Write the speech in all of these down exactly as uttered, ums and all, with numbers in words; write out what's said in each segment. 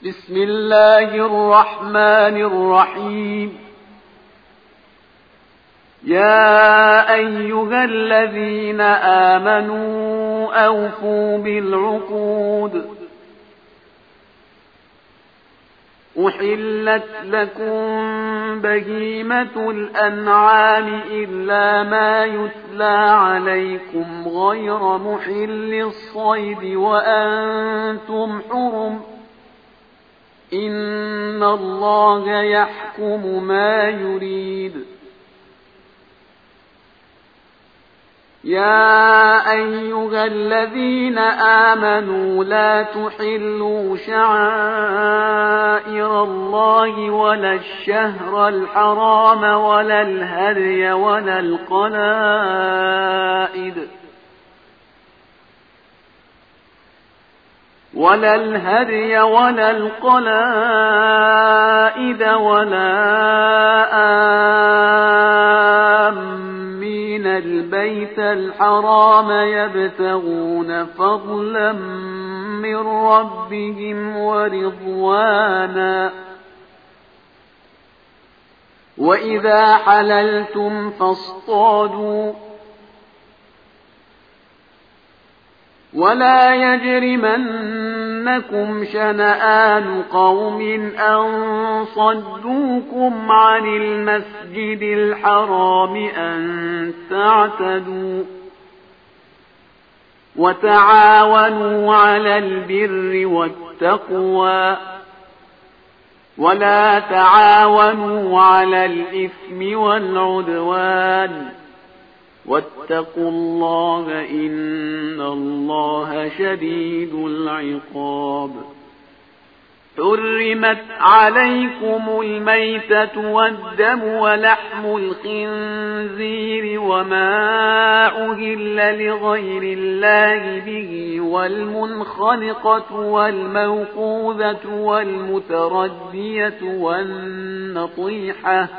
بسم الله الرحمن الرحيم. يا أيها الذين آمنوا أوفوا بالعقود أحلت لكم بهيمة الأنعام إلا ما يتلى عليكم غير محل الصيد وأنتم حرم إن الله يحكم ما يريد. يا أيها الذين آمنوا لا تحلوا شعائر الله ولا الشهر الحرام ولا الهدي ولا القلائد ولا الهدي ولا القلائد ولا آمين البيت الحرام يبتغون فضلا من ربهم ورضوانا وإذا حللتم فاصطادوا ولا يجرمنكم شنآن قوم أن صدوكم عن المسجد الحرام أن تعتدوا وتعاونوا على البر والتقوى ولا تعاونوا على الإثم والعدوان واتقوا الله إن الله شديد العقاب. حرمت عليكم الميتة والدم ولحم الخنزير وما أهل لغير الله به والمنخنقة والموقوذة والمتردية والنطيحة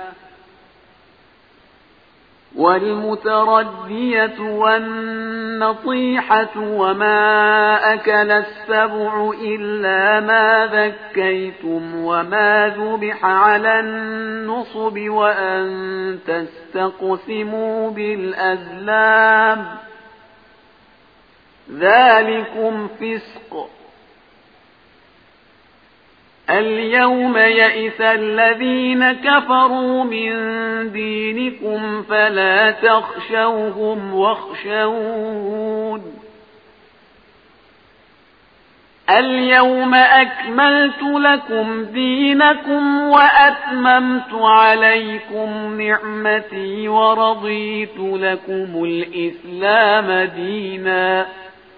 والمتردية والنطيحة وما أكل السبع إلا ما ذكيتم وما ذبح على النصب وأن تستقسموا بالأزلام ذلكم فسق. اليوم يئس الذين كفروا من دينكم فلا تخشوهم واخشون اليوم أكملت لكم دينكم وأتممت عليكم نعمتي ورضيت لكم الإسلام دينا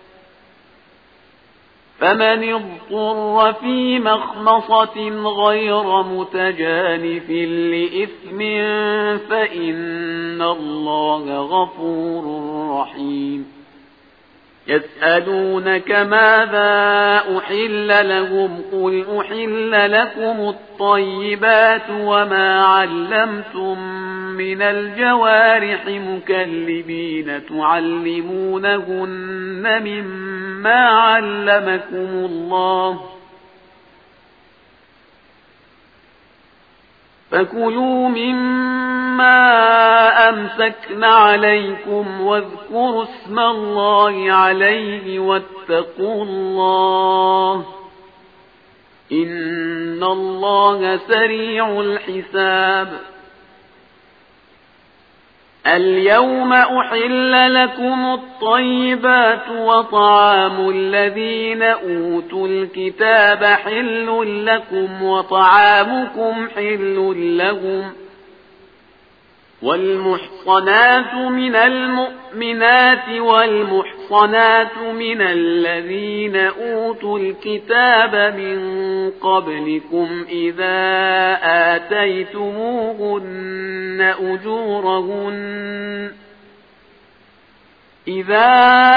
فمن اضطر في مخمصة غير متجانف لإثم فإن الله غفور رحيم. يسألونك ماذا أحل لهم قل أحل لكم الطيبات وما علمتم من الجوارح مكلبين تعلمونهن مما علمكم الله فكلوا مما أمسكن عليكم واذكروا اسم الله عليه واتقوا الله إن الله سريع الحساب. اليوم أحل لكم الطيبات وطعام الذين أوتوا الكتاب حل لكم وطعامكم حل لهم والمحصنات من المؤمنات والمحصنات من الذين أوتوا الكتاب من قبلكم إذا آتيتموهن أجورهن إذا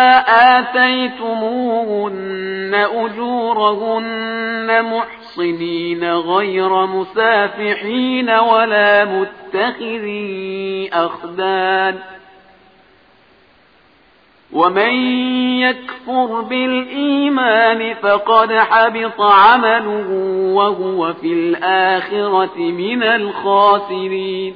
آتيتموهن أجورهن محصنين غير مسافحين ولا متخذي أخدان ومن يكفر بالإيمان فقد حبط عمله وهو في الآخرة من الخاسرين.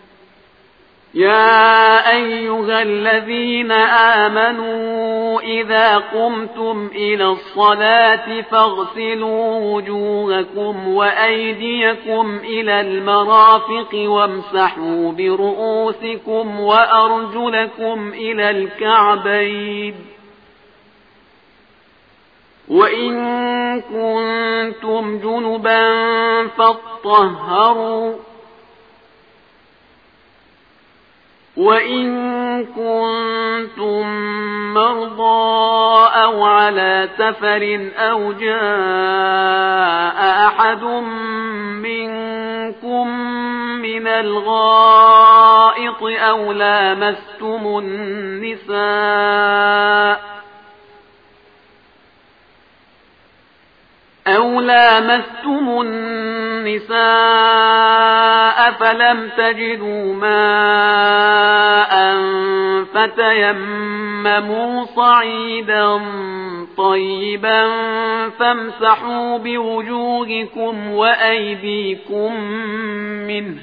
يا أيها الذين آمنوا إذا قمتم إلى الصلاة فاغسلوا وجوهكم وأيديكم إلى المرافق وامسحوا برؤوسكم وأرجلكم إلى الكعبين، وإن كنتم جنبا فاطهروا، وإن كنتم مرضى أو على سفر أو جاء أحد منكم من الغائط أو لامستم النساء أو لامستم النساء فلم تجدوا ماء فتيمموا صعيدا طيبا فامسحوا بوجوهكم وأيديكم منه،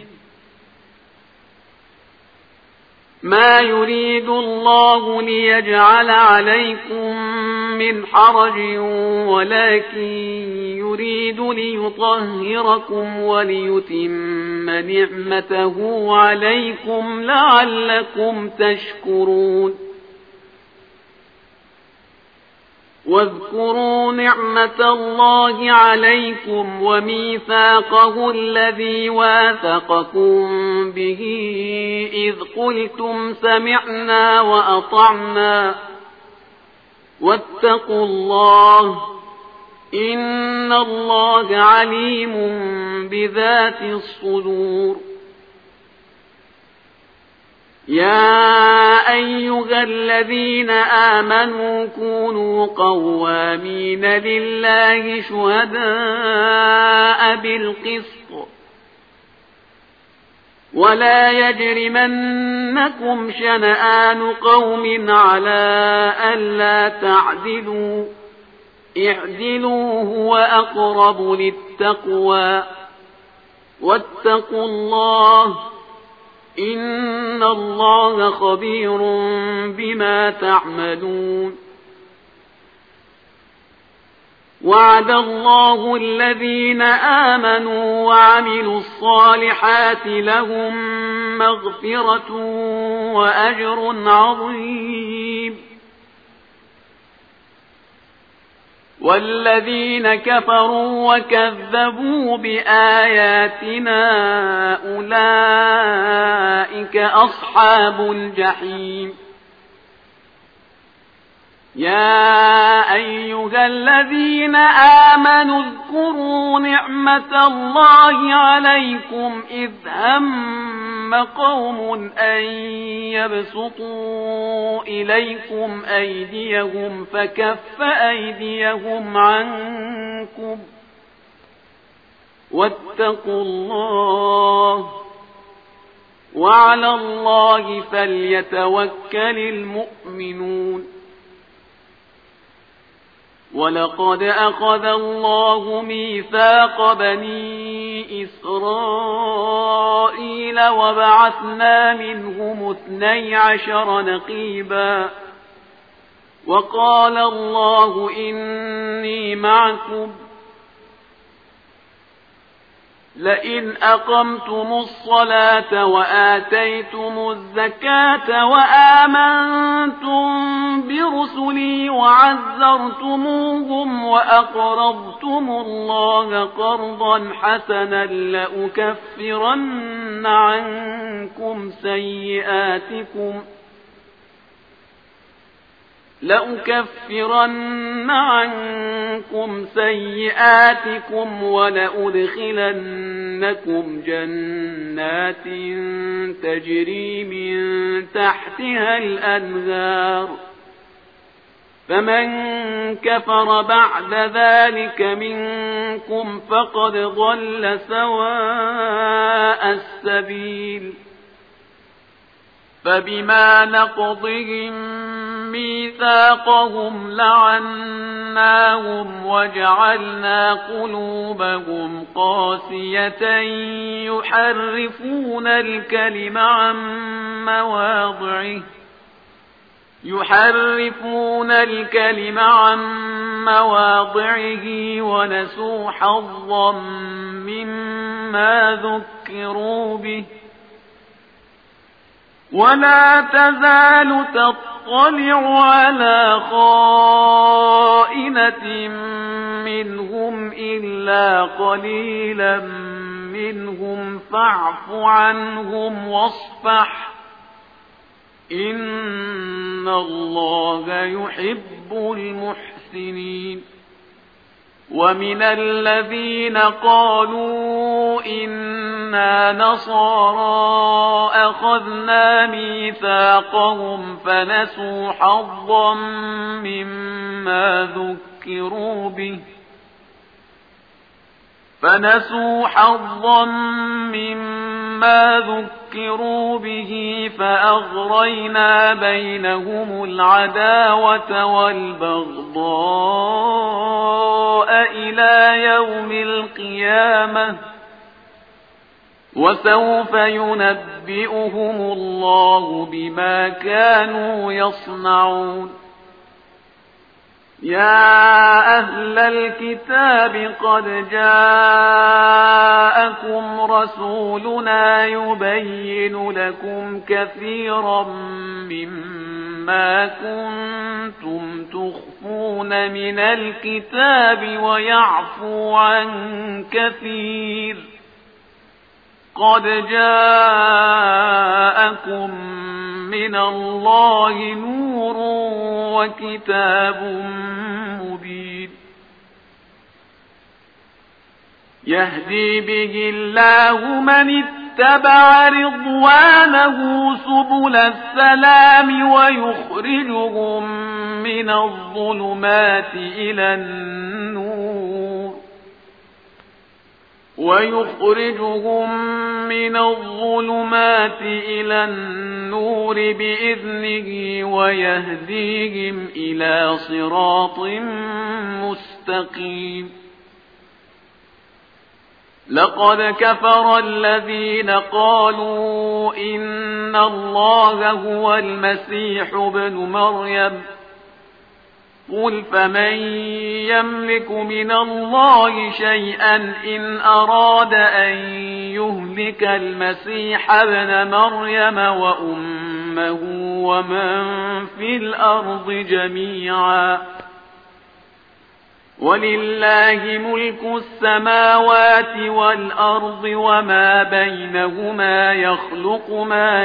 ما يريد الله ليجعل عليكم من حرج ولكن يريد ليطهركم وليتم نعمته عليكم لعلكم تشكرون. واذكروا نعمة الله عليكم وميثاقه الذي واثقكم به إذ قلتم سمعنا وأطعنا واتقوا الله إن الله عليم بذات الصدور. يا أيها الذين آمنوا كونوا قوامين لله شهداء بالقسط ولا يجرمنكم شنآن قوم على ألا تعدلوا اعدلوا هو أقرب للتقوى واتقوا الله إن الله خبير بما تعملون. وعد الله الذين آمنوا وعملوا الصالحات لهم مغفرة وأجر عظيم. والذين كفروا وكذبوا بآياتنا أولئك أصحاب الجحيم. يا أيها الذين آمنوا اذكروا نعمة الله عليكم إذ هم قوم أن يبسطوا إليكم أيديهم فكف أيديهم عنكم واتقوا الله وعلى الله فليتوكل المؤمنون. ولقد أخذ الله ميثاق بني إسرائيل وبعثنا منهم اثني عشر نقيبا وقال الله إني معكم لئن أقمتم الصلاة وآتيتم الزكاة وآمنتم برسلي وعزرتموهم وأقرضتم الله قرضا حسنا لأكفرن عنكم سيئاتكم لأكفرن عنكم سيئاتكم ولأدخلنكم جنات تجري من تحتها الأنهار فمن كفر بعد ذلك منكم فقد ضل سواء السبيل. فبما نقضهم ميثاقهم لعناهم وجعلنا قلوبهم قاسية يحرفون الكلم عن مواضعه يحرفون الكلم عن مواضعه ونسوا حظا مما ذكروا به ولا تزال تطلع على خائنة منهم إلا قليلا منهم فاعف عنهم واصفح إن الله يحب المحسنين ومن الذين قالوا إنا نصارى أخذنا ميثاقهم فنسوا حظا مما ذكروا به فنسوا حظا مما ذكروا به فأغرينا بينهم العداوة والبغضاء إلى يوم القيامة وسوف ينبئهم الله بما كانوا يصنعون يا أهل الكتاب قد جاءكم رسولنا يبين لكم كثيرا مما كنتم تخفون من الكتاب ويعفو عن كثير قد جاءكم من الله نور وكتاب مبين يهدي به الله من اتبع رضوانه سبل السلام ويخرجهم من الظلمات إلى النور ويخرجهم من الظلمات إلى النور بإذنه ويهديهم إلى صراط مستقيم لقد كفر الذين قالوا إن الله هو المسيح ابن مريم قل فمن يملك من الله شيئا إن أراد أن يهلك المسيح ابن مريم وأمه ومن في الأرض جميعا ولله ملك السماوات والأرض وما بينهما يخلق ما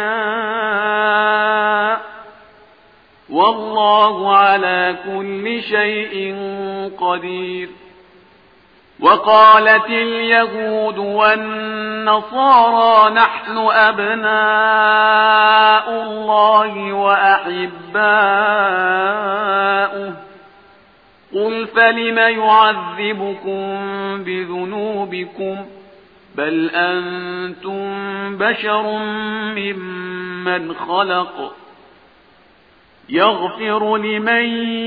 يشاء والله على كل شيء قدير وقالت اليهود والنصارى نحن أبناء الله وأحباؤه قل فلم يعذبكم بذنوبكم بل أنتم بشر ممن خلق يغفر لمن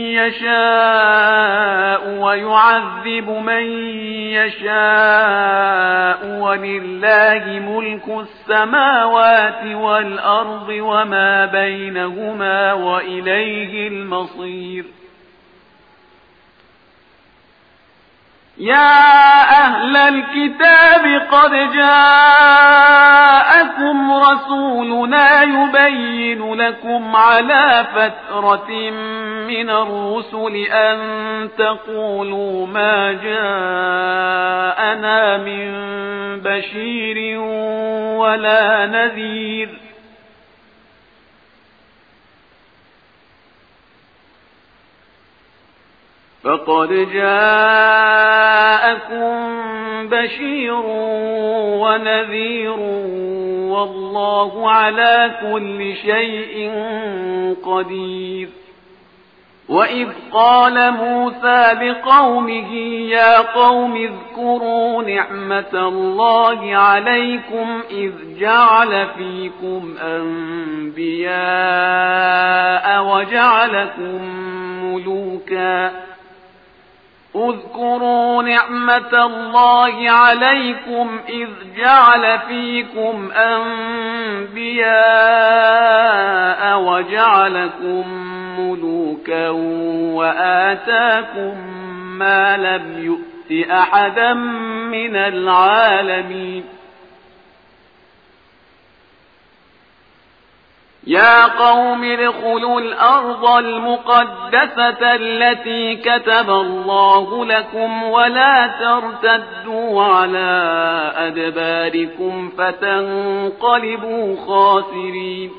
يشاء ويعذب من يشاء ولله ملك السماوات والأرض وما بينهما وإليه المصير يا أهل الكتاب قد جاءكم رسولنا يبين لكم على فترة من الرسل أن تقولوا ما جاءنا من بشير ولا نذير فقد جاءكم بشير ونذير والله على كل شيء قدير وإذ قال موسى لقومه يا قوم اذكروا نعمة الله عليكم إذ جعل فيكم أنبياء وجعلكم ملوكا اذكروا نعمة الله عليكم إذ جعل فيكم أنبياء وجعلكم ملوكا وآتاكم ما لم يؤت أحدا من العالمين يا قوم ادخلوا الأرض المقدسة التي كتب الله لكم ولا ترتدوا على أدباركم فتنقلبوا خاسرين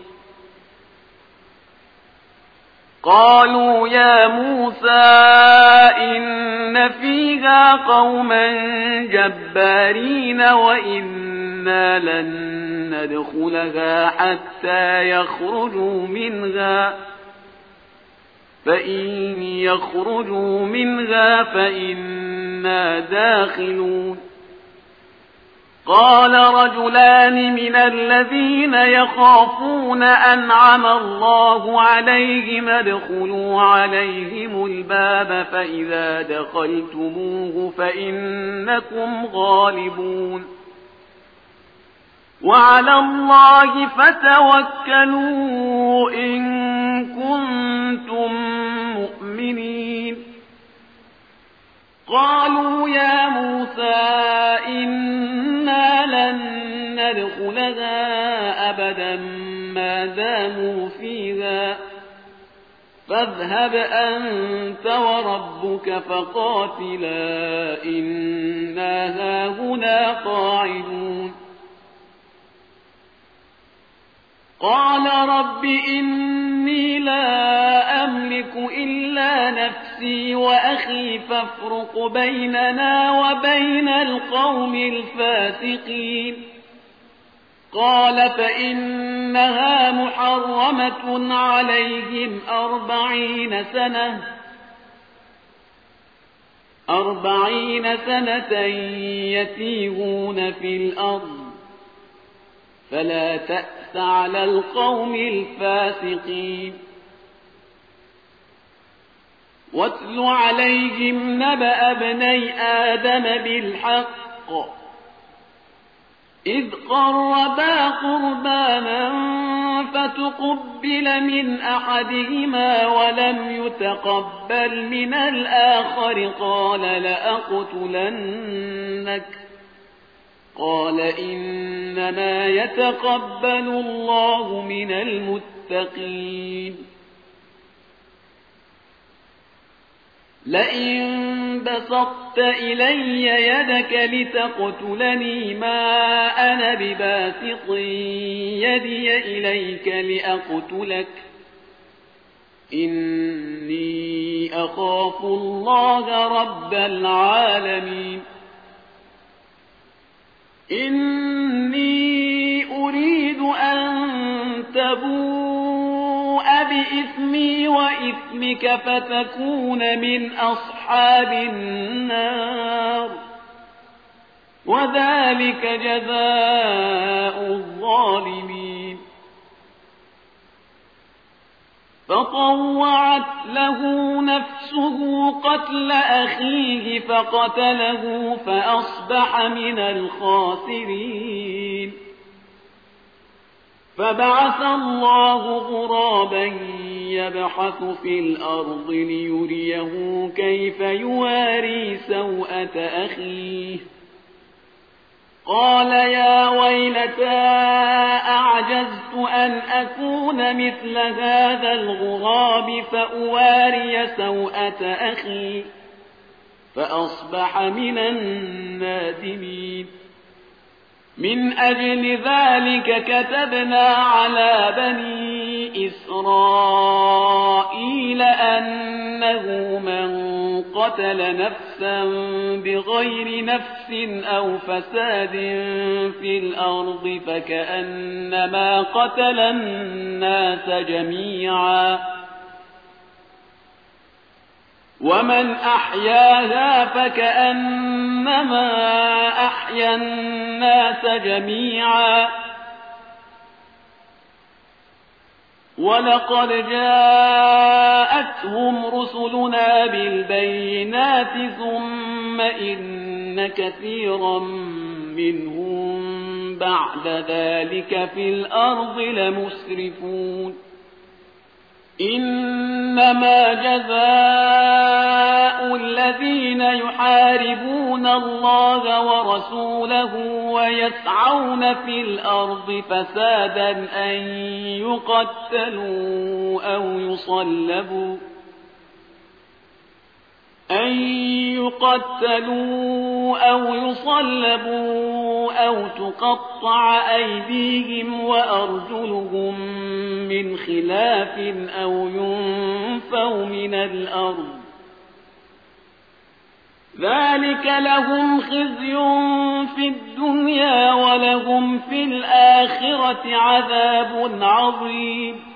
قالوا يا موسى إن فيها قوما جبارين وإنا لن ندخلها حتى يخرجوا منها فإن يخرجوا منها فإنا داخلون قال رجلان من الذين يخافون أنعم الله عليهم ادخلوا عليهم الباب فإذا دخلتموه فإنكم غالبون وعلى الله فتوكلوا إن كنتم مؤمنين قالوا يا موسى إنا لن ندخلها أبدا ما داموا فيها فاذهب أنت وربك فقاتلا إنا هاهنا قاعدون قال رب إني لا أملك إلا نفسي وأخي فافرق بيننا وبين القوم الفاسقين قال فإنها محرمة عليهم أربعين سنة أربعين سنة يتيهون في الأرض فلا تأس على القوم الفاسقين واتل عليهم نبأ ابني آدم بالحق إذ قربا قربانا فتقبل من أحدهما ولم يتقبل من الآخر قال لأقتلنك قال إنما يتقبل الله من المتقين لئن بسطت إلي يدك لتقتلني ما أنا بباسط يدي إليك لأقتلك إني أخاف الله رب العالمين إني أريد أن تبوء بإثمي وإثمك فتكون من أصحاب النار وذلك جزاء الظالمين فطوعت له نفسه قتل أخيه فقتله فأصبح من الخاسرين فبعث الله غرابا يبحث في الأرض ليريه كيف يواري سوءة أخيه قال يا ويلتى أعجزت أن أكون مثل هذا الغراب فأواري سوءة أخي فأصبح من النادمين من أجل ذلك كتبنا على بني إسرائيل أنه من قتل نفسا بغير نفس أو فساد في الأرض فكأنما قتل الناس جميعا ومن أحياها فكأنما أحيا الناس جميعا ولقد جاءتهم رسلنا بالبينات ثم إن كثيرا منهم بعد ذلك في الأرض لمسرفون إنما جزاء الذين يحاربون الله ورسوله ويسعون في الأرض فسادا أن يقتلوا أو يصلبوا أن يقتلوا أو يصلبوا أو تقطع أيديهم وأرجلهم من خلاف أو ينفوا من الأرض ذلك لهم خزي في الدنيا ولهم في الآخرة عذاب عظيم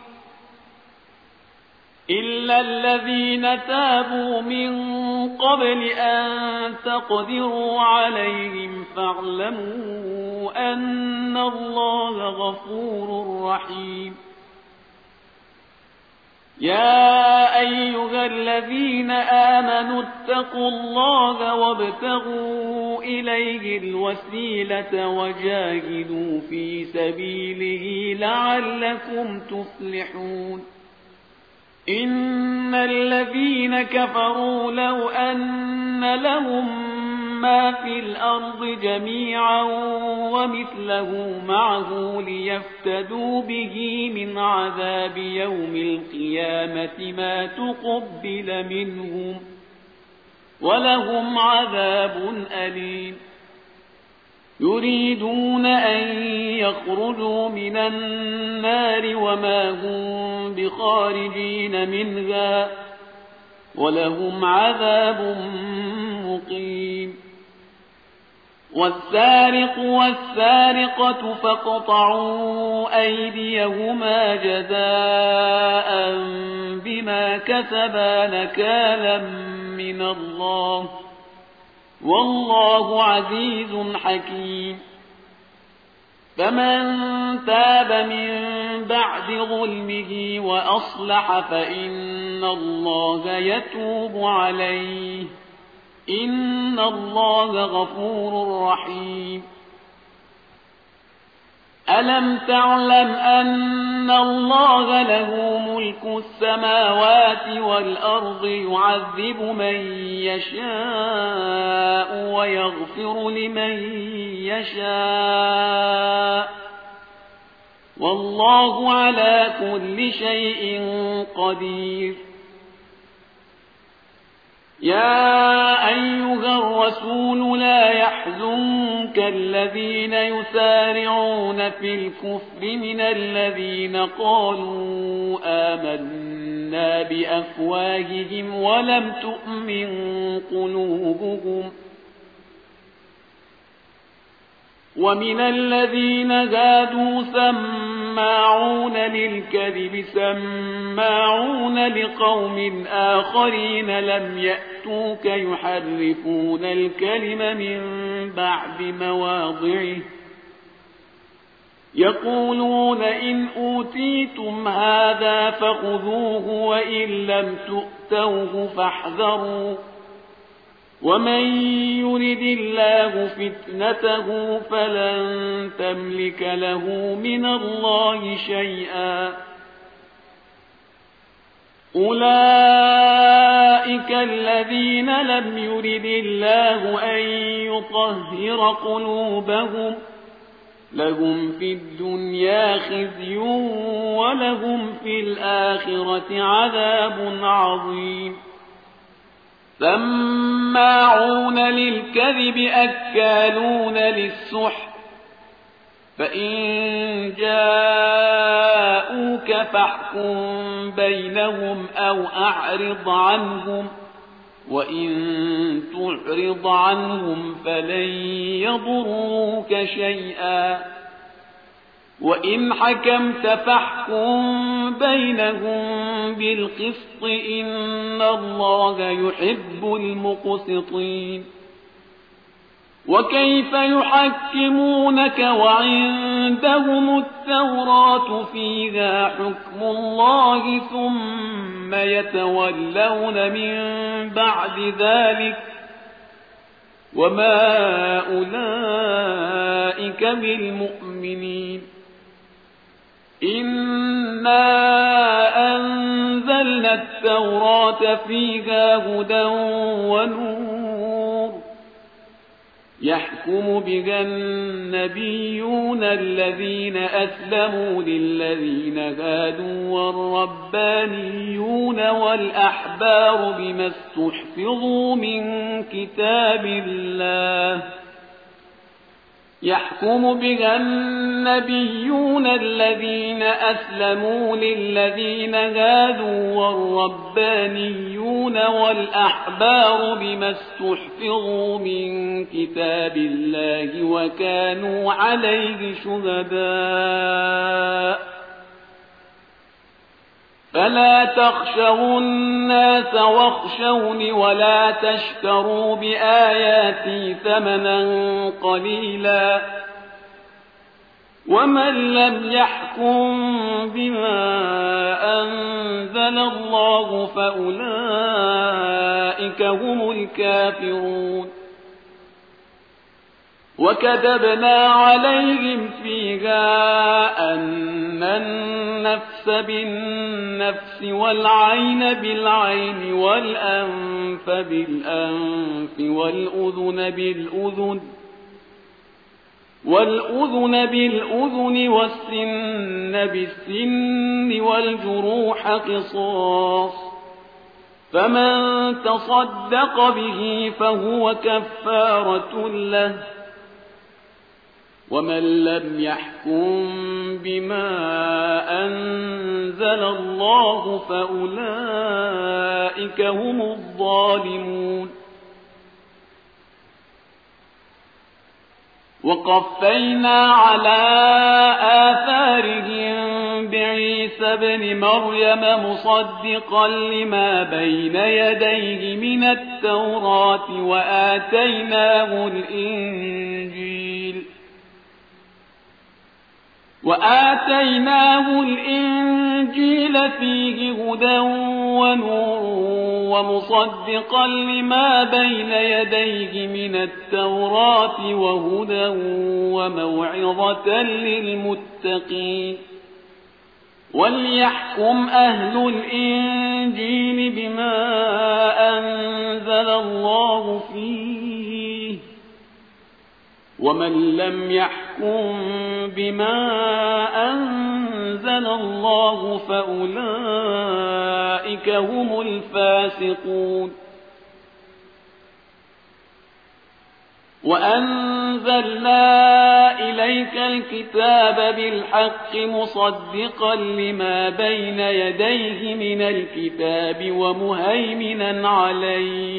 إلا الذين تابوا من قبل أن تقدروا عليهم فاعلموا أن الله غفور رحيم يا أيها الذين آمنوا اتقوا الله وابتغوا إليه الوسيلة وجاهدوا في سبيله لعلكم تفلحون إن الذين كفروا لو أن لهم ما في الأرض جميعا ومثله معه ليفتدوا به من عذاب يوم القيامة ما تقبل منهم ولهم عذاب أليم يريدون أن يخرجوا من النار وما هم بخارجين منها ولهم عذاب مقيم والسارق والسارقة فاقطعوا أيديهما جزاء بما كسبا نكالا من الله والله عزيز حكيم فمن تاب من بعد ظلمه وأصلح فإن الله يتوب عليه إن الله غفور رحيم ألم تعلم أن الله له ملك السماوات والأرض يعذب من يشاء ويغفر لمن يشاء والله على كل شيء قدير يا أيها الرسول لا يحزنك الذين يسارعون في الكفر من الذين قالوا آمنا بأفواههم ولم تؤمن قلوبهم ومن الذين هادوا سماعون للكذب سماعون لقوم آخرين لم يأتوك يحرفون الكلم من بعد مواضعه يقولون إن أوتيتم هذا فخذوه وإن لم تؤتوه فاحذروا ومن يرد الله فتنته فلن تملك له من الله شيئا أولئك الذين لم يرد الله أن يطهر قلوبهم لهم في الدنيا خزي ولهم في الآخرة عذاب عظيم سماعون للكذب أكالون للسحت فإن جاءوك فاحكم بينهم أو أعرض عنهم وإن تعرض عنهم فلن يضروك شيئا وإن حكمت فاحكم بينهم بالقسط إن الله يحب المقسطين. وكيف يحكمونك وعندهم التوراة فيها حكم الله ثم يتولون من بعد ذلك وما أولئك بالمؤمنين. إنا أنزلنا التوراة فيها هدى ونور يحكم بها النبيون الذين أسلموا للذين هادوا والربانيون والأحبار بما استحفظوا من كتاب الله يحكم بها النبيون الذين أسلموا للذين هادوا والربانيون والأحبار بما استحفظوا من كتاب الله وكانوا عليه شهداء. فلا تخشوا الناس واخشوني ولا تشتروا بآياتي ثمنا قليلا ومن لم يحكم بما أنزل الله فأولئك هم الكافرون. وكتبنا عليهم فيها أن النفس بالنفس والعين بالعين والأنف بالأنف والأذن بالأذن والأذن بالأذن والسن بالسن والجروح قصاص فمن تصدق به فهو كفارة له ومن لم يحكم بما أنزل الله فأولئك هم الظالمون. وقفينا على آثارهم بعيسى بن مريم مصدقا لما بين يديه من التوراة وآتيناه الإنجيل وآتيناه الإنجيل فيه هدى ونور ومصدقا لما بين يديه من التوراة وهدى وموعظة للمتقين. وليحكم أهل الإنجيل بما أنزل الله فيه ومن لم يحكم بما أنزل الله فأولئك هم الفاسقون. وأنزلنا إليك الكتاب بالحق مصدقا لما بين يديه من الكتاب ومهيمنا عليه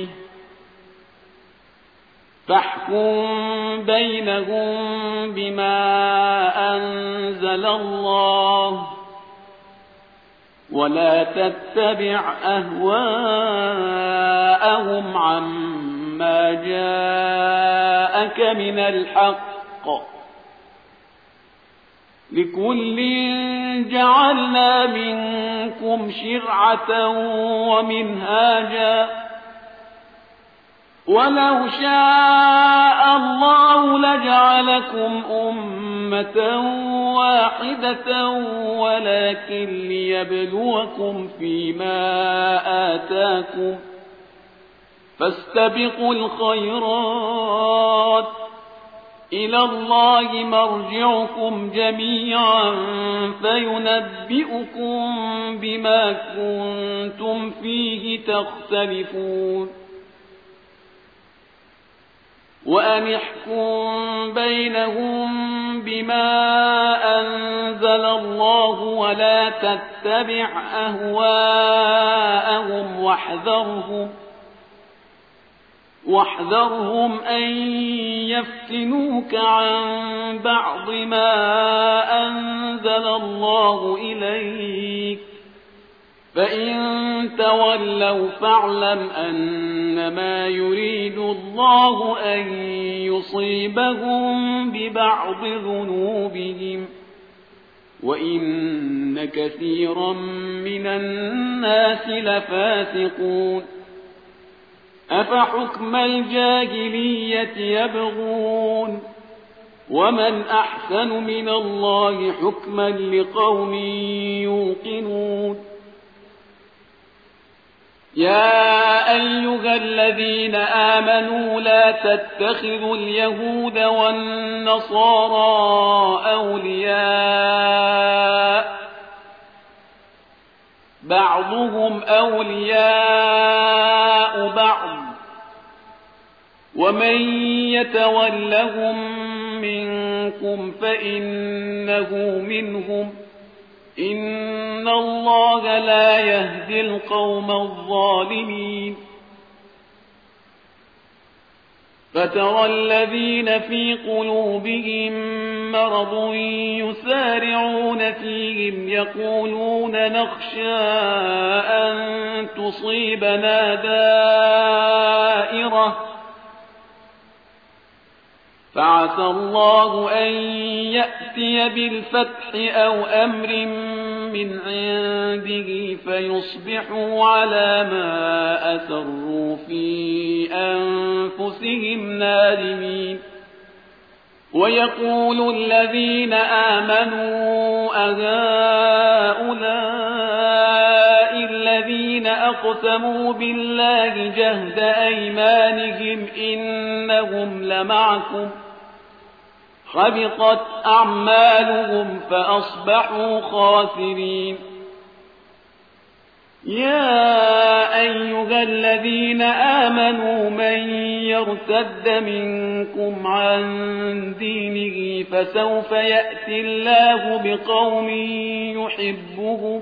فاحكم بينهم بما أنزل الله ولا تتبع أهواءهم عما جاءك من الحق لكل جعلنا منكم شرعة ومنهاجا ولو شاء الله لجعلكم أمة واحدة ولكن ليبلوكم فيما آتاكم فاستبقوا الخيرات إلى الله مرجعكم جميعا فينبئكم بما كنتم فيه تختلفون. وأن احكم بينهم بما أنزل الله ولا تتبع أهواءهم واحذرهم واحذرهم أن يفتنوك عن بعض ما أنزل الله إليك فإن تولوا فاعلم أنما يريد الله أن يصيبهم ببعض ذنوبهم وإن كثيرا من الناس لفاسقون أفحكم الجاهلية يبغون ومن أحسن من الله حكما لقوم يوقنون يا أيها الذين آمنوا لا تتخذوا اليهود والنصارى أولياء بعضهم أولياء بعض ومن يتولهم منكم فإنه منهم إن الله لا يهدي القوم الظالمين فترى الذين في قلوبهم مرض يسارعون فيهم يقولون نخشى أن تصيبنا دائرة فعسى الله أن يأتي بالفتح أو أمر من عنده فيصبحوا على ما أسروا في أنفسهم نادمين ويقول الذين آمنوا أهؤلاء الذين أقسموا بالله جهد أيمانهم إنهم لمعكم حبطت أعمالهم فأصبحوا خاسرين يا أيها الذين آمنوا من يرتد منكم عن دينه فسوف يأتي الله بقوم يحبهم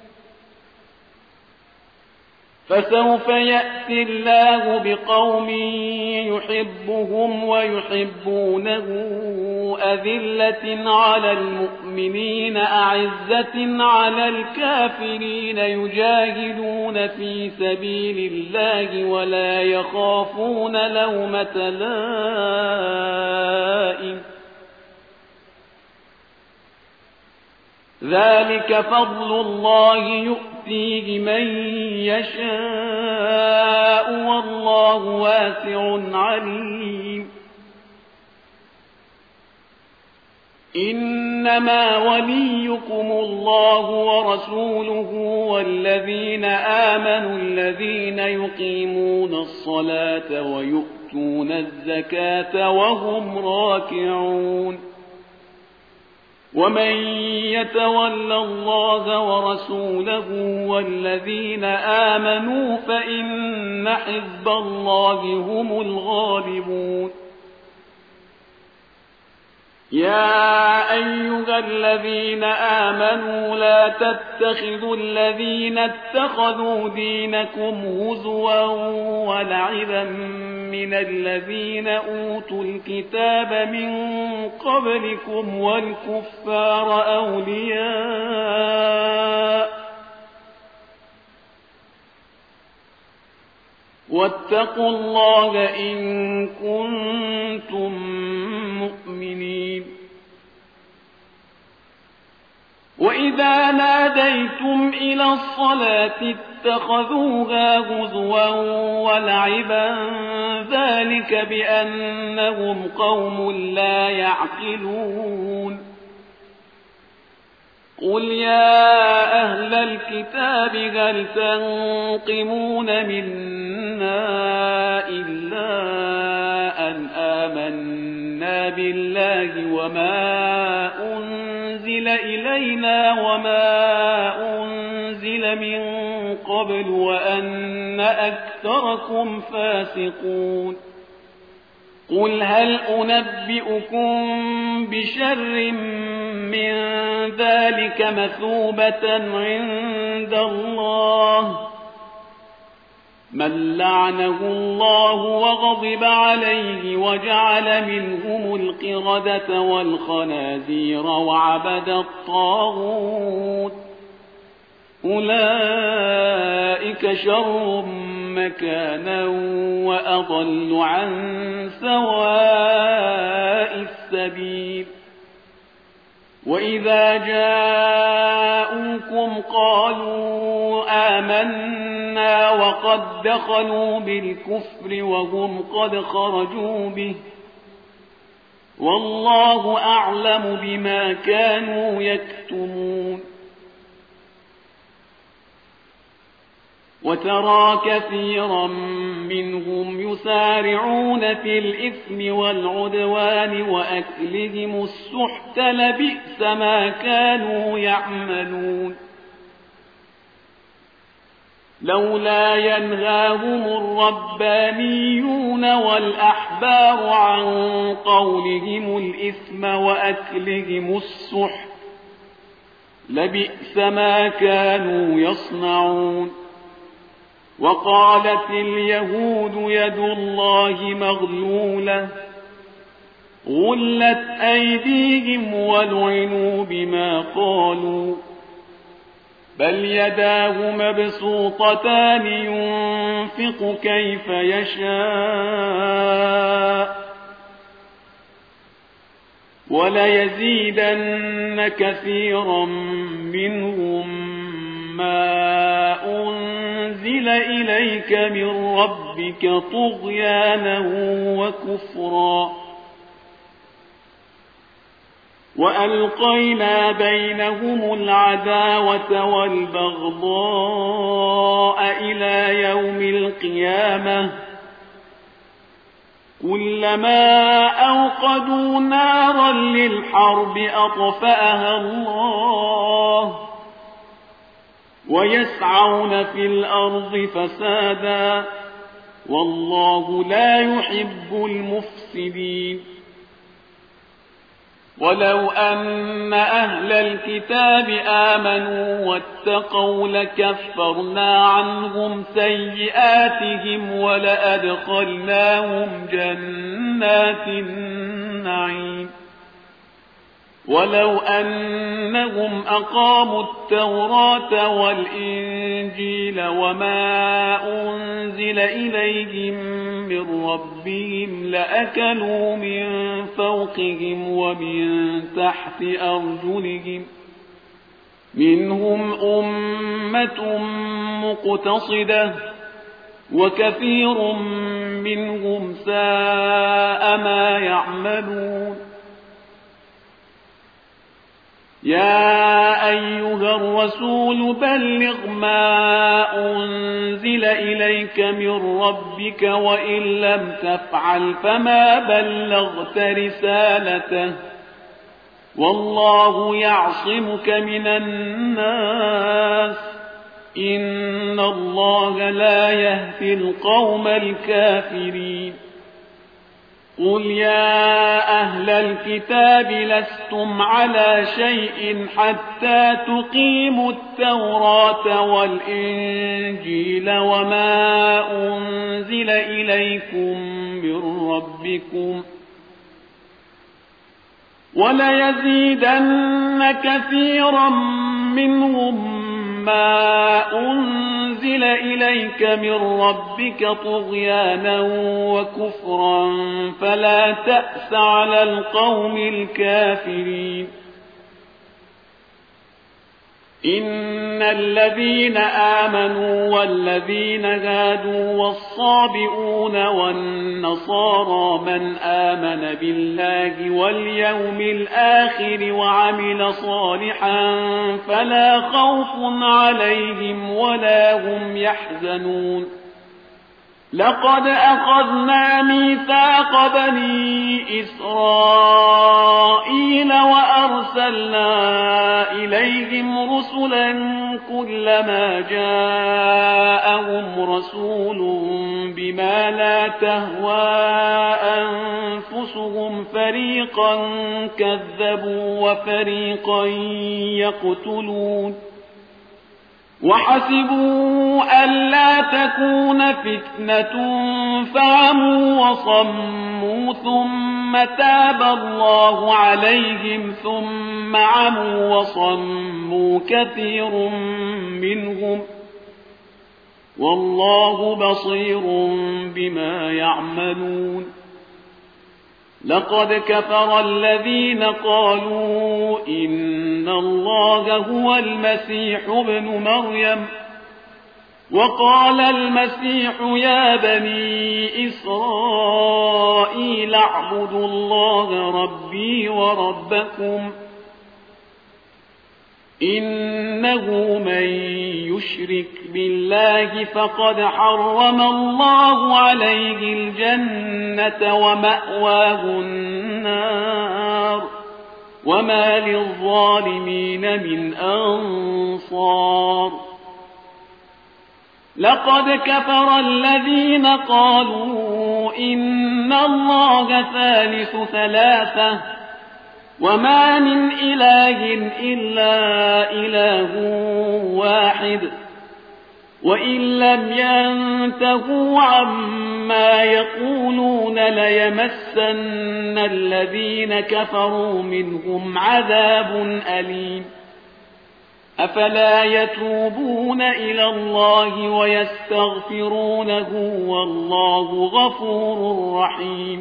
فسوف يأتي الله بقوم يحبهم ويحبونه أذلة على المؤمنين أعزة على الكافرين يجاهدون في سبيل الله ولا يخافون لومة لائم ذلك فضل الله يؤتيه من يشاء والله واسع عليم إنما وليكم الله ورسوله والذين آمنوا الذين يقيمون الصلاة ويؤتون الزكاة وهم راكعون ومن يتول الله ورسوله والذين آمنوا فإن حزب الله هم الغالبون يا أيها الذين آمنوا لا تتخذوا الذين اتخذوا دينكم هزوا ولعبا من الذين أوتوا الكتاب من قبلكم والكفار أولياء واتقوا الله إن كنتم مؤمنين وإذا ناديتم إلى الصلاة اتخذوها هزوا ولعبا ذلك بأنهم قوم لا يعقلون قل يا أهل الكتاب هل تنقمون منا إلا أن آمنا بالله وما أنزل إلينا وما أنزل من قبل وأن أكثركم فاسقون قل هل أنبئكم بشر من ذلك مثوبة عند الله من لعنه الله وغضب عليه وجعل منهم القردة والخنازير وعبد الطاغوت أولئك شر مكانا وأضل عن سواء السبيل وإذا جاءوكم قالوا آمنا وقد دخلوا بالكفر وهم قد خرجوا به والله أعلم بما كانوا يكتمون وترى كثيرا منهم يسارعون في الإثم والعدوان وأكلهم السحت لبئس ما كانوا يعملون لولا ينهاهم الربانيون والأحبار عن قولهم الإثم وأكلهم السحت لبئس ما كانوا يصنعون وقالت اليهود يد الله مغلولة غلت أيديهم ولعنوا بما قالوا بل يداه مبسوطتان ينفق كيف يشاء وليزيدن كثيرا منهم ما أنزل إليك من ربك طغيانا وكفرا وألقينا بينهم العداوة والبغضاء إلى يوم القيامة كلما أوقدوا نارا للحرب أطفأها الله ويسعون في الأرض فسادا والله لا يحب المفسدين ولو أن أهل الكتاب آمنوا واتقوا لكفرنا عنهم سيئاتهم ولأدخلناهم جنات النعيم ولو أنهم أقاموا التوراة والإنجيل وما أنزل إليهم من ربهم لأكلوا من فوقهم ومن تحت أرجلهم منهم أمة مقتصدة وكثير منهم ساء ما يعملون يا أيها الرسول بلغ ما أنزل إليك من ربك وإن لم تفعل فما بلغت رسالته والله يعصمك من الناس إن الله لا يهدي القوم الكافرين قل يا أهل الكتاب لستم على شيء حتى تقيموا التوراة والإنجيل وما أنزل إليكم من ربكم وليزيدن كثيرا منهم ما أنزل إليك من ربك طغيانا وكفرا فلا تأس على القوم الكافرين إن الذين آمنوا والذين هادوا والصابئون والنصارى من آمن بالله واليوم الآخر وعمل صالحا فلا خوف عليهم ولا هم يحزنون لقد أخذنا ميثاق بني إسرائيل وأرسلنا إليهم رسلا كلما جاءهم رسول بما لا تهوى أنفسهم فريقا كذبوا وفريقا يقتلون وحسبوا ألا تكون فتنة فعموا وصموا ثم تاب الله عليهم ثم عموا وصموا كثير منهم والله بصير بما يعملون. لقد كفر الذين قالوا إن الله هو المسيح ابن مريم وقال المسيح يا بني إسرائيل اعبدوا الله ربي وربكم إنه من يشرك بالله فقد حرم الله عليه الجنة ومأواه النار وما للظالمين من أنصار. لقد كفر الذين قالوا إن الله ثالث ثلاثة وما من إله إلا إله واحد وإن لم ينتهوا عما يقولون ليمسن الذين كفروا منهم عذاب أليم. أفلا يتوبون إلى الله ويستغفرونه والله غفور رحيم.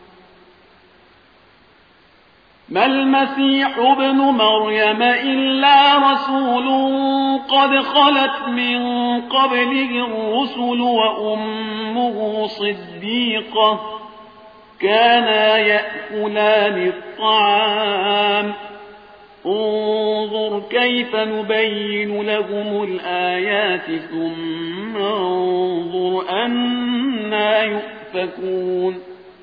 ما المسيح ابن مريم إلا رسول قد خلت من قبله الرسل وأمه صديقة كانا يأكلان الطعام انظر كيف نبين لهم الآيات ثم انظر أنى يؤفكون.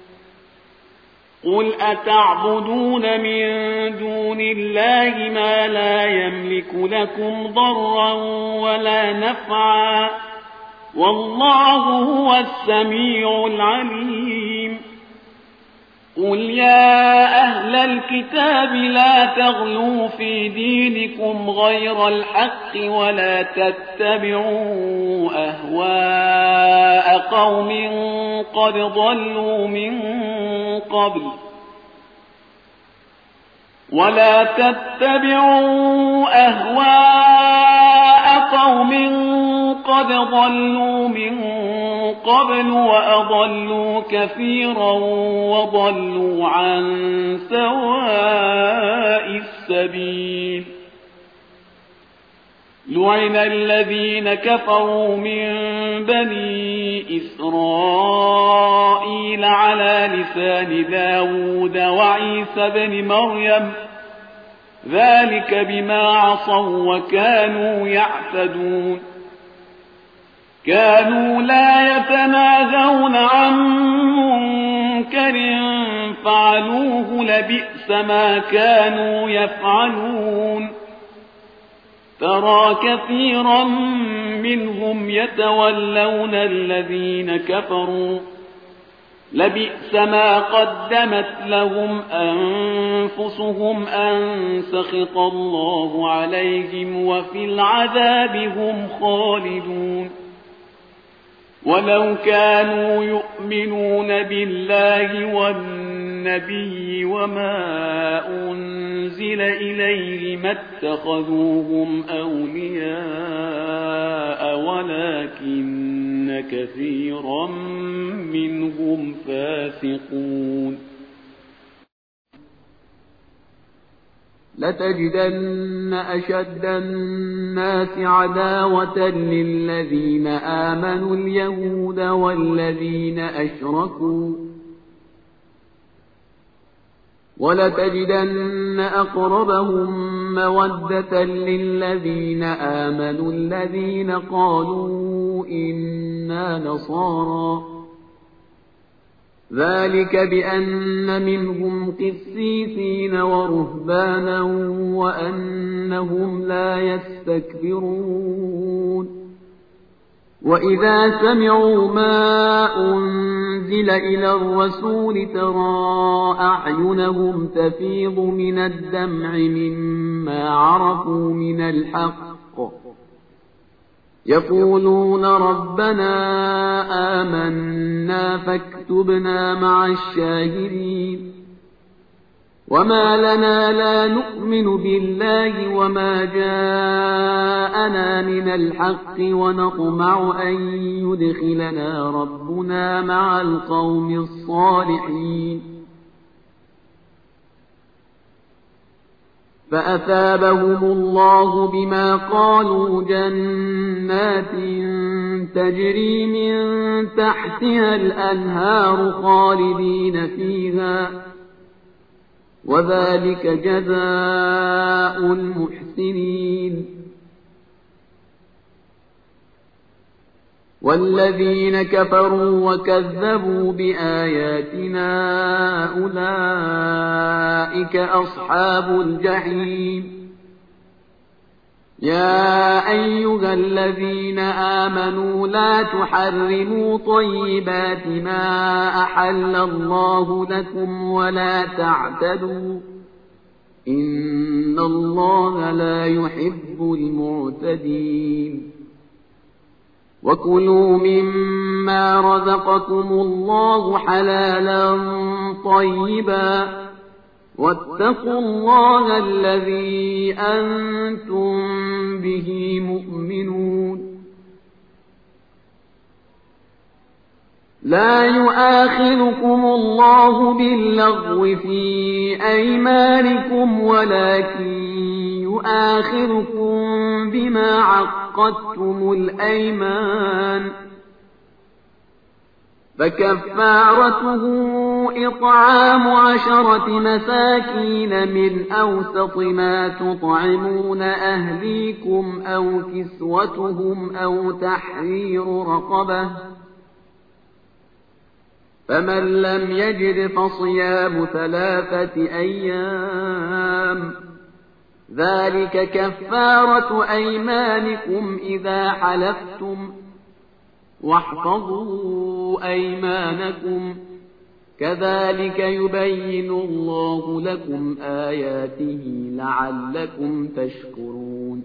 قل أتعبدون من دون الله ما لا يملك لكم ضرا ولا نفعا والله هو السميع العليم. قل يا أهل الكتاب لا تغلوا في دينكم غير الحق ولا تتبعوا أهواء قوم قد ضلوا من قبل ولا تتبعوا أهواء قوم قد ضلوا من قبل وأضلوا كثيرا وضلوا عن سواء السبيل. لعن الذين كفروا من بني إسرائيل على لسان داود وعيسى بن مريم ذلك بما عصوا وكانوا يعتدون. كانوا لا يتناهون عن منكر فعلوه لبئس ما كانوا يفعلون. ترى كثيرا منهم يتولون الذين كفروا لبئس ما قدمت لهم أنفسهم أن سخط الله عليهم وفي العذاب هم خالدون. ولو كانوا يؤمنون بالله والنبي وما أنزل إليه ما اتخذوهم أولياء ولكن كثيرا منهم فاسقون. لتجدن أشد الناس عداوة للذين آمنوا اليهود والذين أشركوا ولتجدن أقربهم مودة للذين آمنوا الذين قالوا إنا نصارى ذلك بأن منهم قسيسين ورهبانا وأنهم لا يستكبرون. وإذا سمعوا ما أنزل إلى الرسول ترى أعينهم تفيض من الدمع مما عرفوا من الحق يقولون ربنا آمنا فاكتبنا مع الشاهدين وما لنا لا نؤمن بالله وما جاءنا من الحق ونطمع أن يدخلنا ربنا مع القوم الصالحين فأثابهم الله بما قالوا جنات تجري من تحتها الأنهار خالدين فيها وذلك جزاء المحسنين والذين كفروا وكذبوا بآياتنا أولئك أصحاب الجحيم يا أيها الذين آمنوا لا تحرموا طيبات ما أحل الله لكم ولا تعتدوا إن الله لا يحب المعتدين وكلوا مما رزقكم الله حلالا طيبا واتقوا الله الذي أنتم به مؤمنون لا يؤاخذكم الله باللغو في أيمانكم ولكن يؤاخذكم بما عقدتم الأيمان فكفارته إطعام عشرة مساكين من أوسط ما تطعمون أهليكم أو كسوتهم أو تحرير رقبة فمن لم يجد فصيام ثلاثة أيام ذلك كفارة أيمانكم إذا حلفتم واحفظوا أيمانكم كذلك يبين الله لكم آياته لعلكم تشكرون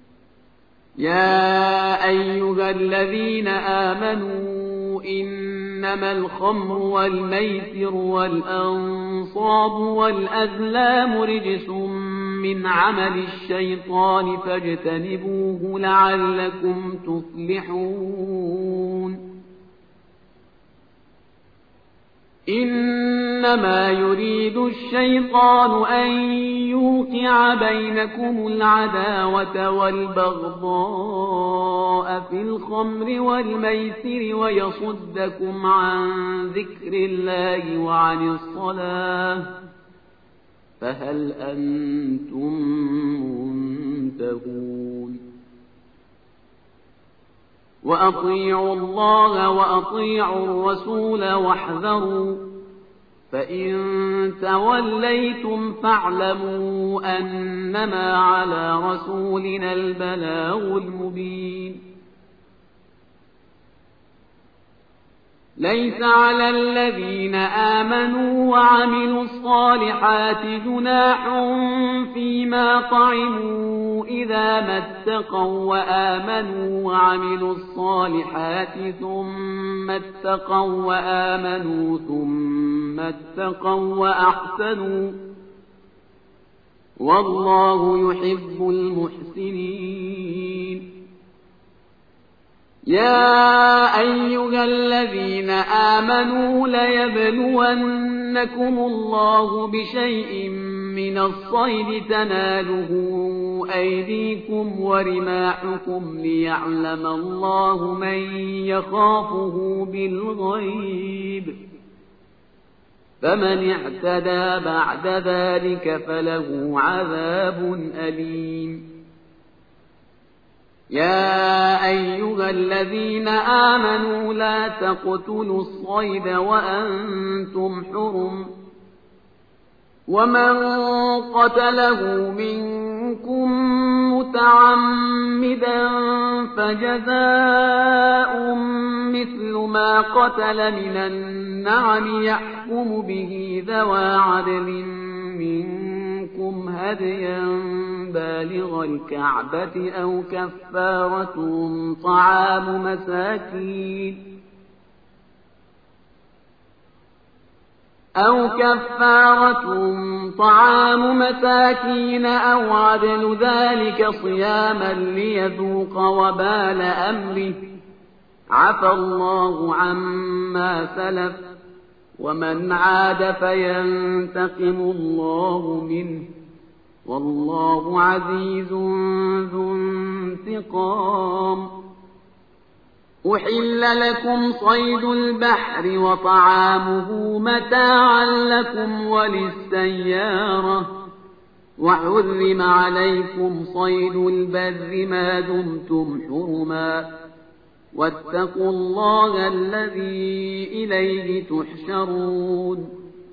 يا أيها الذين آمنوا إنما الخمر والميسر والأنصاب والأزلام رجس من عمل الشيطان فاجتنبوه لعلكم تفلحون إنما يريد الشيطان أن يوقع بينكم العداوة والبغضاء في الخمر والميسر ويصدكم عن ذكر الله وعن الصلاة فهل أنتم منتهون وأطيعوا الله وأطيعوا الرسول واحذروا فإن توليتم فاعلموا أنما على رسولنا البلاغ المبين ليس على الذين آمنوا وعملوا الصالحات جناح فيما طعموا إذا ما اتقوا وآمنوا وعملوا الصالحات ثم اتقوا وآمنوا ثم اتقوا وأحسنوا والله يحب المحسنين يا أيها الذين آمنوا ليبلونكم الله بشيء من الصيد تناله أيديكم ورماحكم ليعلم الله من يخافه بالغيب فمن اعتدى بعد ذلك فله عذاب أليم يا أيها الذين آمنوا لا تقتلوا الصيد وأنتم حرم ومن قتله منكم متعمدا فجزاء مثل ما قتل من النعم يحكم به ذوى عدل منكم هديا بالغ الكعبة أو كفارة طعام مساكين أو كفارة طعام مساكين أو عدل ذلك صياما ليذوق وبال أمره عفى الله عما سلف ومن عاد فينتقم الله منه والله عزيز ذو انتقام. أحل لكم صيد البحر وطعامه متاعا لكم وللسيارة وحرم عليكم صيد البر ما دمتم حرما واتقوا الله الذي إليه تحشرون.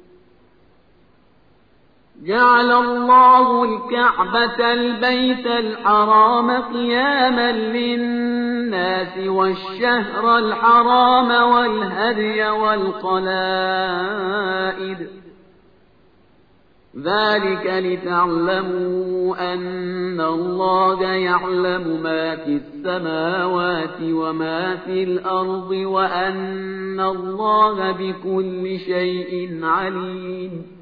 جعل الله الكعبة البيت الحرام قياما للناس والشهر الحرام والهدي والقلائد ذلك لتعلموا أن الله يعلم ما في السماوات وما في الأرض وأن الله بكل شيء عليم.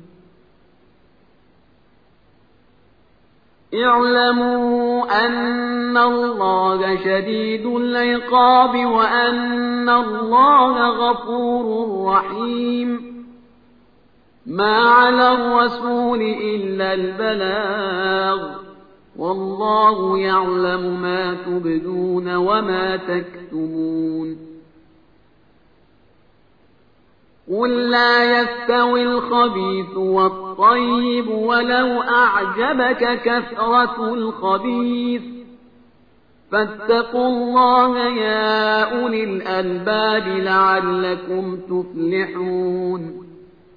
اعلموا أن الله شديد العقاب وأن الله غفور رحيم. ما على الرسول إلا البلاغ والله يعلم ما تبدون وما تكتمون. قل لا يستوي الخبيث والطيب ولو أعجبك كثرة الخبيث فاتقوا الله يا أولي الألباب لعلكم تفلحون.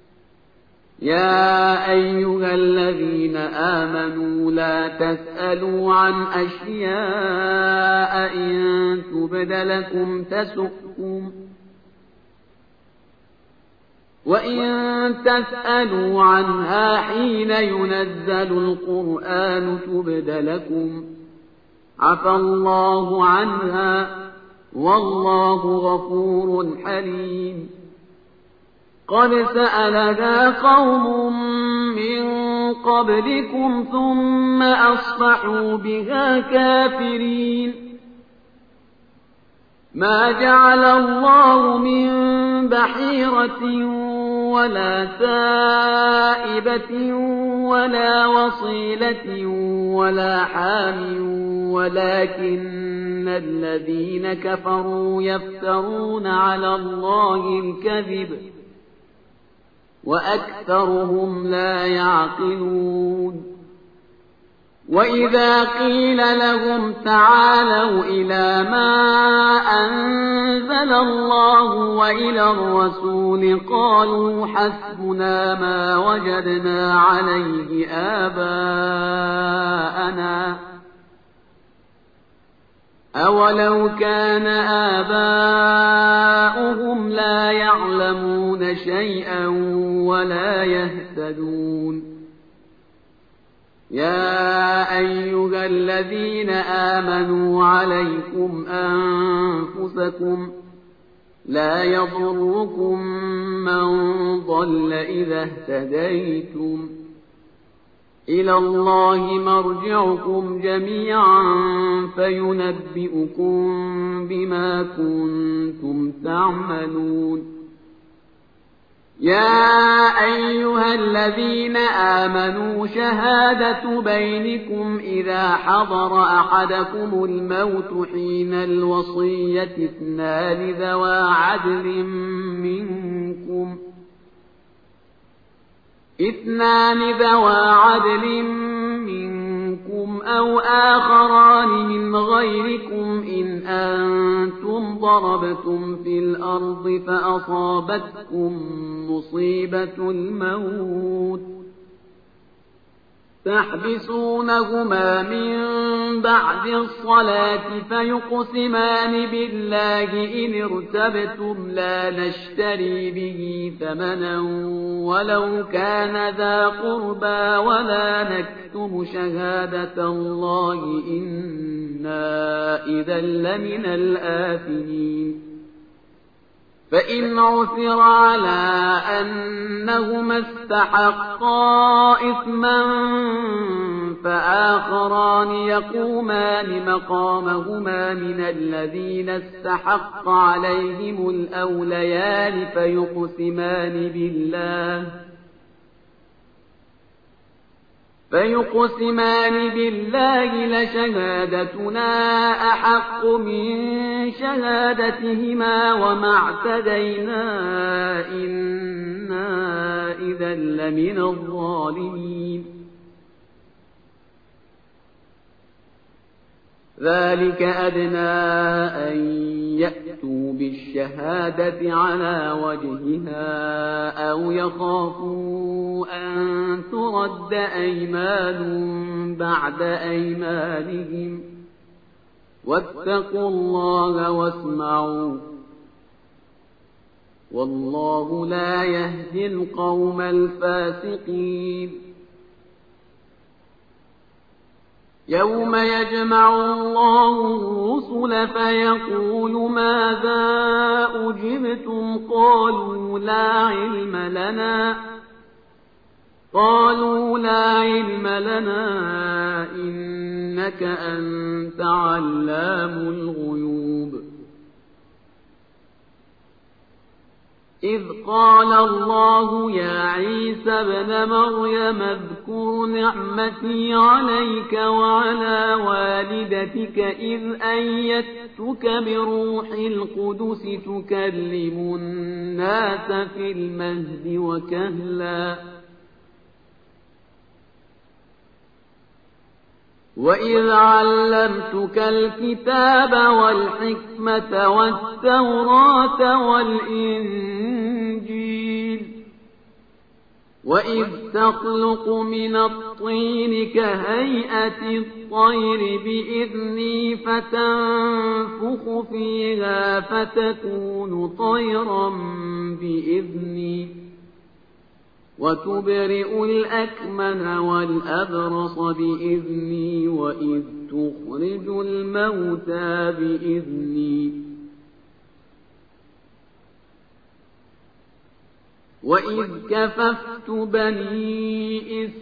يا أيها الذين آمنوا لا تسألوا عن أشياء إن تبد لكم تسؤكم وإن تسألوا عنها حين ينزل القرآن تبد لكم عفى الله عنها والله غفور حليم. قد سألها قوم من قبلكم ثم أصبحوا بها كافرين. ما جعل الله من بحيرة ولا سائبة ولا وصيلة ولا حام ولكن الذين كفروا يفترون على الله الكذب وأكثرهم لا يعقلون. وإذا قيل لهم تعالوا إلى ما أنزل الله وإلى الرسول قالوا حسبنا ما وجدنا عليه آباءنا أولو كان آباؤهم لا يعلمون شيئا ولا يهتدون. يا أيها الذين آمنوا عليكم أنفسكم لا يضركم من ضل إذا اهتديتم إلى الله مرجعكم جميعا فينبئكم بما كنتم تعملون. يا أيها الذين آمنوا شهادة بينكم إذا حضر أحدكم الموت حين الوصية اثنان ذوى عدل منكم اثنان ذوى عدل منكم أو آخران من غيركم إن أنتم ضربتم في الأرض فأصابتكم مصيبة الموت تحبسونهما من بعد الصلاة فيقسمان بالله إن ارتبتم لا نشتري به ثمنا ولو كان ذا قربى ولا نكتم شهادة الله إنا إذا لمن الآثمين فإن عثر على أنهما استحقا إثما فآخران يقومان مقامهما من الذين استحق عليهم الأوليان فيقسمان بالله فيقسمان بالله لشهادتنا أحق من شهادتهما وما اعتدينا إنا إذا لمن الظالمين ذلك أدنى أن يأتوا بالشهادة على وجهها أو يخافوا أن ترد أيمان بعد أيمانهم واتقوا الله واسمعوا والله لا يهدي القوم الفاسقين يوم يجمع الله الرسل فيقول ماذا أجبتم قالوا لا علم لنا قالوا لا علم لنا إنك أنت علام الغيوب إذ قال الله يا عيسى ابن مريم اذكر نعمتي عليك وعلى والدتك إذ أيدتك بروح القدس تكلم الناس في المهد وكهلا وإذ علمتك الكتاب والحكمة والتوراة والإنجيل وإذ تخلق من الطين كهيئة الطير بإذني فتنفخ فيها فتكون طيرا بإذني وتبرئ الأكمن والأبرص بإذني وإذ تخرج الموتى بإذني وإذ كففت بني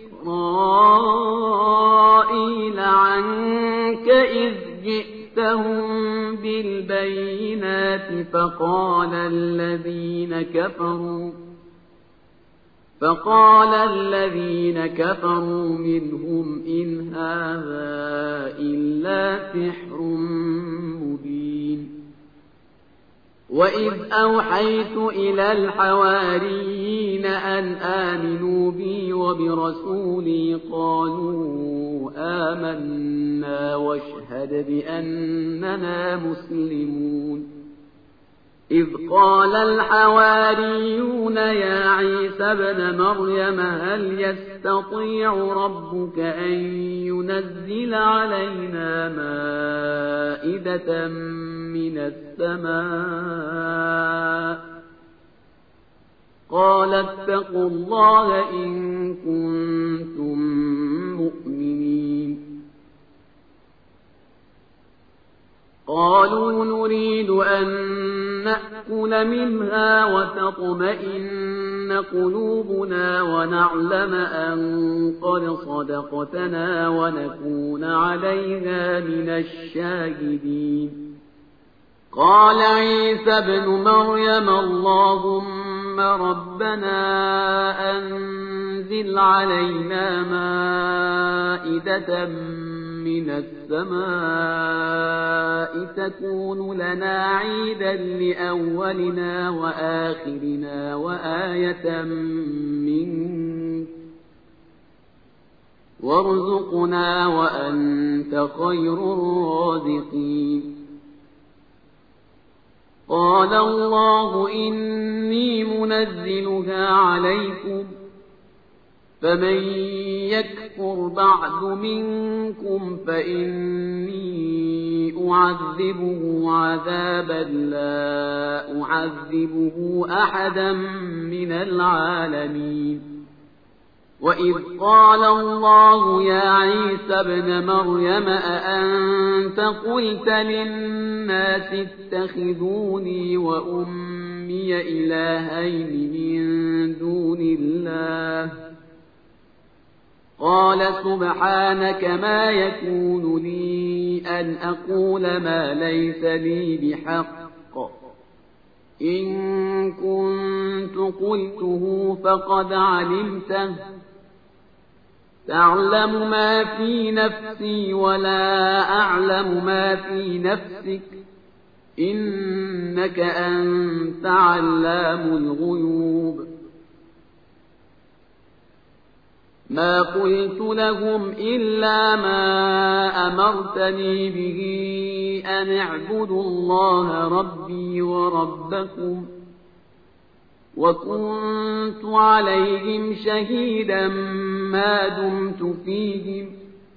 إسرائيل عنك إذ جئتهم بالبينات فقال الذين كفروا فقال الذين كفروا منهم إن هذا إلا سحر مبين وإذ أوحيت إلى الحواريين أن آمنوا بي وبرسولي قالوا آمنا واشهد بأننا مسلمون إذ قال الحواريون يا عيسى ابن مريم هل يستطيع ربك أن ينزل علينا مائدة من السماء قال اتقوا الله إن كنتم مؤمنين قالوا نريد أن نأكل منها وتطمئن قلوبنا ونعلم أن قد صدقتنا ونكون عليها من الشاهدين قال عيسى ابن مريم اللهم ربنا أنزل علينا مائدة من السماء تكون لنا عيدا لأولنا وآخرنا وآية منك وارزقنا وأنت خير الرازقين قال الله إني منزلها عليكم فمن يكفر بعد منكم فإني أعذبه عذابا لا أعذبه أحدا من العالمين. وإذ قال الله يا عيسى ابن مريم أأنت قلت للناس اتخذوني وأمي إلهين من دون الله قال سبحانك ما يكون لي أن أقول ما ليس لي بحق إن كنت قلته فقد علمته تعلم ما في نفسي ولا أعلم ما في نفسك إنك أنت علام الغيوب. ما قلت لهم إلا ما أمرتني به أن اعبدوا الله ربي وربكم وكنت عليهم شهيدا ما دمت فيهم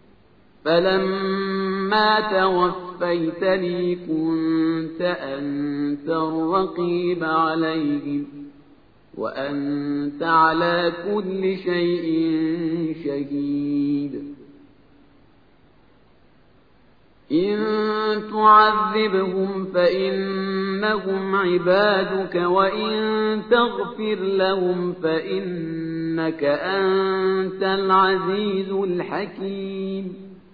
فلما توفيتني كنت أنت الرقيب عليهم وأنت على كل شيء شهيد. إن تعذبهم فإنهم عبادك وإن تغفر لهم فإنك أنت العزيز الحكيم.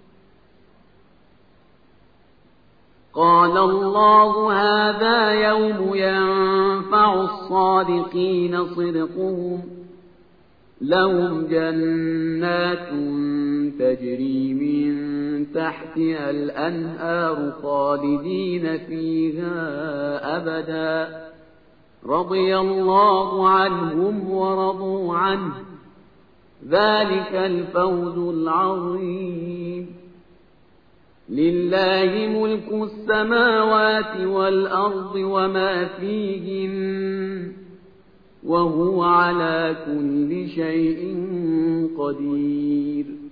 قال الله هذا يوم ينفع الصادقين صدقهم لهم جنات تجري من تحتها الأنهار خالدين فيها أبدا رضي الله عنهم ورضوا عنه ذلك الفوز العظيم. لله ملك السماوات والأرض وما فيهن وهو على كل شيء قدير.